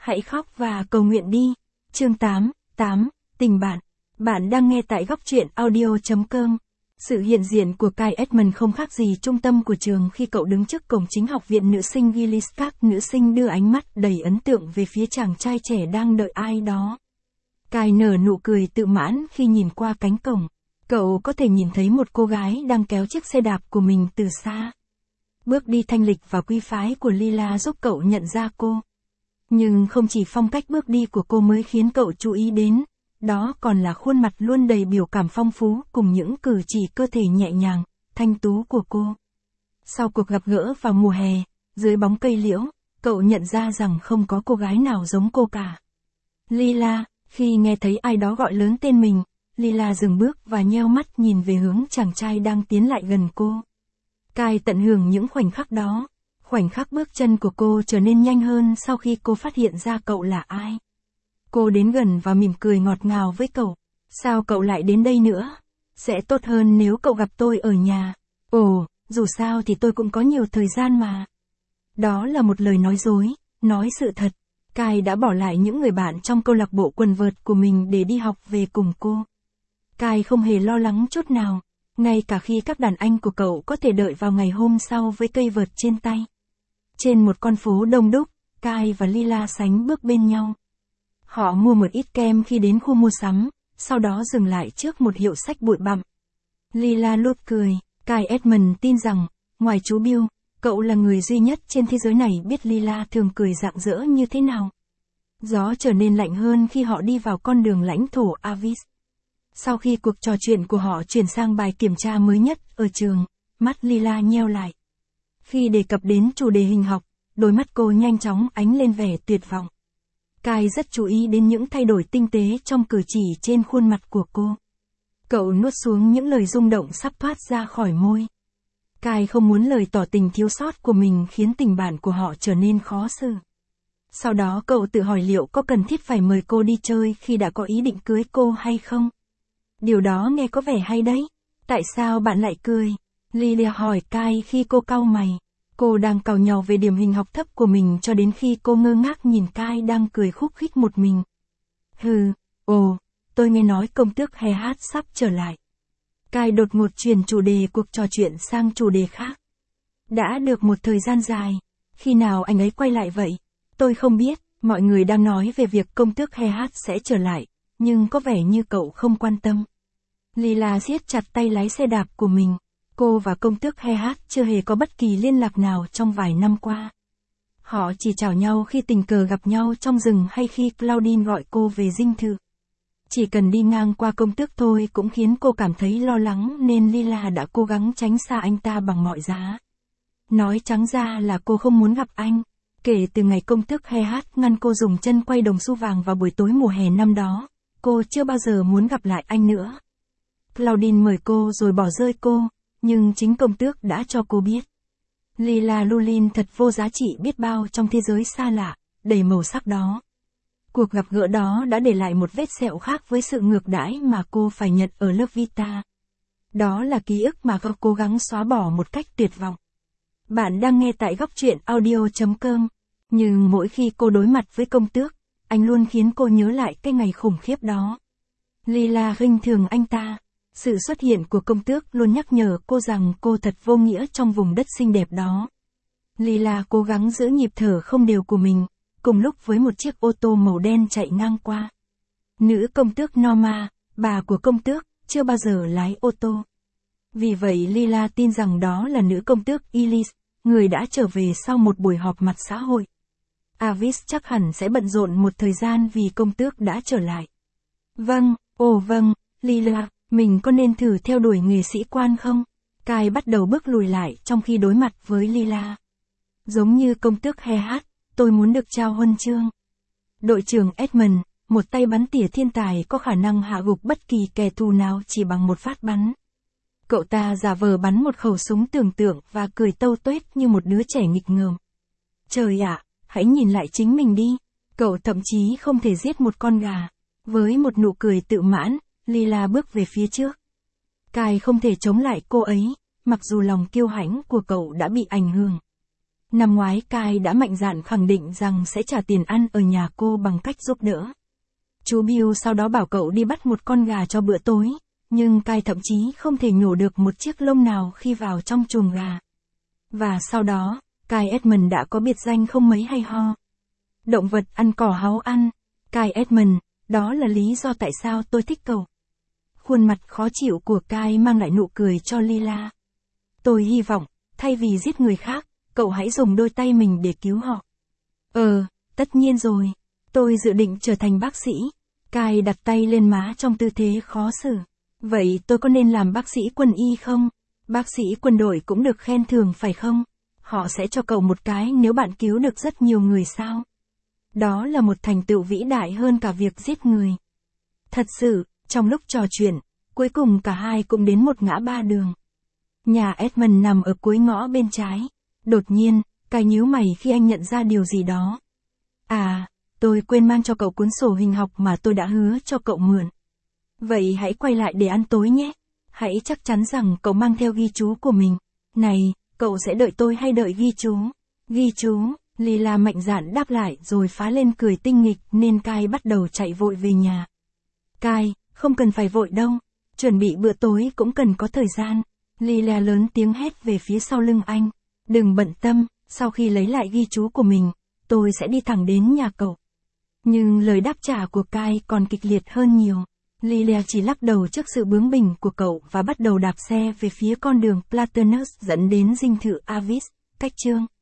Hãy khóc và cầu nguyện đi. Chương 8, tình bạn. Bạn đang nghe tại góc truyện audio.com. Sự hiện diện của Kai Edmund không khác gì trung tâm của trường khi cậu đứng trước cổng chính học viện nữ sinh Gillis Park. Nữ sinh đưa ánh mắt đầy ấn tượng về phía chàng trai trẻ đang đợi ai đó. Kai nở nụ cười tự mãn khi nhìn qua cánh cổng. Cậu có thể nhìn thấy một cô gái đang kéo chiếc xe đạp của mình từ xa. Bước đi thanh lịch và quý phái của Lila giúp cậu nhận ra cô. Nhưng không chỉ phong cách bước đi của cô mới khiến cậu chú ý đến, đó còn là khuôn mặt luôn đầy biểu cảm phong phú cùng những cử chỉ cơ thể nhẹ nhàng, thanh tú của cô. Sau cuộc gặp gỡ vào mùa hè, dưới bóng cây liễu, cậu nhận ra rằng không có cô gái nào giống cô cả. Lila, khi nghe thấy ai đó gọi lớn tên mình, Lila dừng bước và nheo mắt nhìn về hướng chàng trai đang tiến lại gần cô. Kai tận hưởng những khoảnh khắc đó. Khoảnh khắc bước chân của cô trở nên nhanh hơn sau khi cô phát hiện ra cậu là ai. Cô đến gần và mỉm cười ngọt ngào với cậu. Sao cậu lại đến đây nữa? Sẽ tốt hơn nếu cậu gặp tôi ở nhà. Ồ, dù sao thì tôi cũng có nhiều thời gian mà. Đó là một lời nói dối, nói sự thật. Kai đã bỏ lại những người bạn trong câu lạc bộ quần vợt của mình để đi học về cùng cô. Kai không hề lo lắng chút nào, ngay cả khi các đàn anh của cậu có thể đợi vào ngày hôm sau với cây vợt trên tay. Trên một con phố đông đúc, Kai và Lila sánh bước bên nhau. Họ mua một ít kem khi đến khu mua sắm, sau đó dừng lại trước một hiệu sách bụi bặm. Lila lút cười, Kai Edmund tin rằng, ngoài chú Bill, cậu là người duy nhất trên thế giới này biết Lila thường cười rạng rỡ như thế nào. Gió trở nên lạnh hơn khi họ đi vào con đường lãnh thổ Avis. Sau khi cuộc trò chuyện của họ chuyển sang bài kiểm tra mới nhất ở trường, mắt Lila nheo lại. Khi đề cập đến chủ đề hình học, đôi mắt cô nhanh chóng ánh lên vẻ tuyệt vọng. Kai rất chú ý đến những thay đổi tinh tế trong cử chỉ trên khuôn mặt của cô. Cậu nuốt xuống những lời rung động sắp thoát ra khỏi môi. Kai không muốn lời tỏ tình thiếu sót của mình khiến tình bạn của họ trở nên khó xử. Sau đó cậu tự hỏi liệu có cần thiết phải mời cô đi chơi khi đã có ý định cưới cô hay không. Điều đó nghe có vẻ hay đấy. Tại sao bạn lại cười? Lily hỏi Kai khi cô cau mày. Cô đang càu nhàu về điểm hình học thấp của mình cho đến khi cô ngơ ngác nhìn Kai đang cười khúc khích một mình. Tôi nghe nói công tước Hehat sắp trở lại. Kai đột ngột chuyển chủ đề cuộc trò chuyện sang chủ đề khác. Đã được một thời gian dài. Khi nào anh ấy quay lại vậy? Tôi không biết, mọi người đang nói về việc công tước Hehat sẽ trở lại, nhưng có vẻ như cậu không quan tâm. Lila siết chặt tay lái xe đạp của mình. Cô và công tước Hehat chưa hề có bất kỳ liên lạc nào trong vài năm qua. Họ chỉ chào nhau khi tình cờ gặp nhau trong rừng hay khi Claudine gọi cô về dinh thự. Chỉ cần đi ngang qua công tước thôi cũng khiến cô cảm thấy lo lắng nên Lila đã cố gắng tránh xa anh ta bằng mọi giá. Nói trắng ra là cô không muốn gặp anh. Kể từ ngày công tước Hehat ngăn cô dùng chân quay đồng xu vàng vào buổi tối mùa hè năm đó, cô chưa bao giờ muốn gặp lại anh nữa. Claudine mời cô rồi bỏ rơi cô, nhưng chính công tước đã cho cô biết. Lila Lulin thật vô giá trị biết bao trong thế giới xa lạ, đầy màu sắc đó. Cuộc gặp gỡ đó đã để lại một vết sẹo khác với sự ngược đãi mà cô phải nhận ở lớp Vita. Đó là ký ức mà cô cố gắng xóa bỏ một cách tuyệt vọng. Bạn đang nghe tại góc truyện audio.com. Nhưng mỗi khi cô đối mặt với công tước, anh luôn khiến cô nhớ lại cái ngày khủng khiếp đó. Lila khinh thường anh ta. Sự xuất hiện của công tước luôn nhắc nhở cô rằng cô thật vô nghĩa trong vùng đất xinh đẹp đó. Lila cố gắng giữ nhịp thở không đều của mình, cùng lúc với một chiếc ô tô màu đen chạy ngang qua. Nữ công tước Norma, bà của công tước, chưa bao giờ lái ô tô. Vì vậy Lila tin rằng đó là nữ công tước Elise, người đã trở về sau một buổi họp mặt xã hội. Avis chắc hẳn sẽ bận rộn một thời gian vì công tước đã trở lại. Vâng, Lila. Mình có nên thử theo đuổi nghề sĩ quan không? Kai bắt đầu bước lùi lại trong khi đối mặt với Lila. Giống như công tước Hehat, tôi muốn được trao huân chương. Đội trưởng Edmund, một tay bắn tỉa thiên tài có khả năng hạ gục bất kỳ kẻ thù nào chỉ bằng một phát bắn. Cậu ta giả vờ bắn một khẩu súng tưởng tượng và cười tâu tuét như một đứa trẻ nghịch ngợm. Trời ạ, hãy nhìn lại chính mình đi. Cậu thậm chí không thể giết một con gà. Với một nụ cười tự mãn, Lila bước về phía trước. Kai không thể chống lại cô ấy, mặc dù lòng kiêu hãnh của cậu đã bị ảnh hưởng. Năm ngoái Kai đã mạnh dạn khẳng định rằng sẽ trả tiền ăn ở nhà cô bằng cách giúp đỡ. Chú Bill sau đó bảo cậu đi bắt một con gà cho bữa tối, nhưng Kai thậm chí không thể nhổ được một chiếc lông nào khi vào trong chuồng gà. Và sau đó, Kai Edmund đã có biệt danh không mấy hay ho. Động vật ăn cỏ háu ăn. Kai Edmund, đó là lý do tại sao tôi thích cậu. Khuôn mặt khó chịu của Kai mang lại nụ cười cho Lila. Tôi hy vọng, thay vì giết người khác, cậu hãy dùng đôi tay mình để cứu họ. Tất nhiên rồi. Tôi dự định trở thành bác sĩ. Kai đặt tay lên má trong tư thế khó xử. Vậy tôi có nên làm bác sĩ quân y không? Bác sĩ quân đội cũng được khen thưởng phải không? Họ sẽ cho cậu một cái nếu bạn cứu được rất nhiều người sao? Đó là một thành tựu vĩ đại hơn cả việc giết người. Thật sự, trong lúc trò chuyện, cuối cùng cả hai cũng đến một ngã ba đường. Nhà Edmund nằm ở cuối ngõ bên trái. Đột nhiên, Kai nhíu mày khi anh nhận ra điều gì đó. Tôi quên mang cho cậu cuốn sổ hình học mà tôi đã hứa cho cậu mượn. Vậy hãy quay lại để ăn tối nhé. Hãy chắc chắn rằng cậu mang theo ghi chú của mình. Này, cậu sẽ đợi tôi hay đợi ghi chú? Ghi chú, Lila mạnh dạn đáp lại rồi phá lên cười tinh nghịch nên Kai bắt đầu chạy vội về nhà. Kai, không cần phải vội đâu. Chuẩn bị bữa tối cũng cần có thời gian. Lila lớn tiếng hét về phía sau lưng anh. Đừng bận tâm, sau khi lấy lại ghi chú của mình, tôi sẽ đi thẳng đến nhà cậu. Nhưng lời đáp trả của Kai còn kịch liệt hơn nhiều. Lila chỉ lắc đầu trước sự bướng bỉnh của cậu và bắt đầu đạp xe về phía con đường Platanus dẫn đến dinh thự Avis, cách chương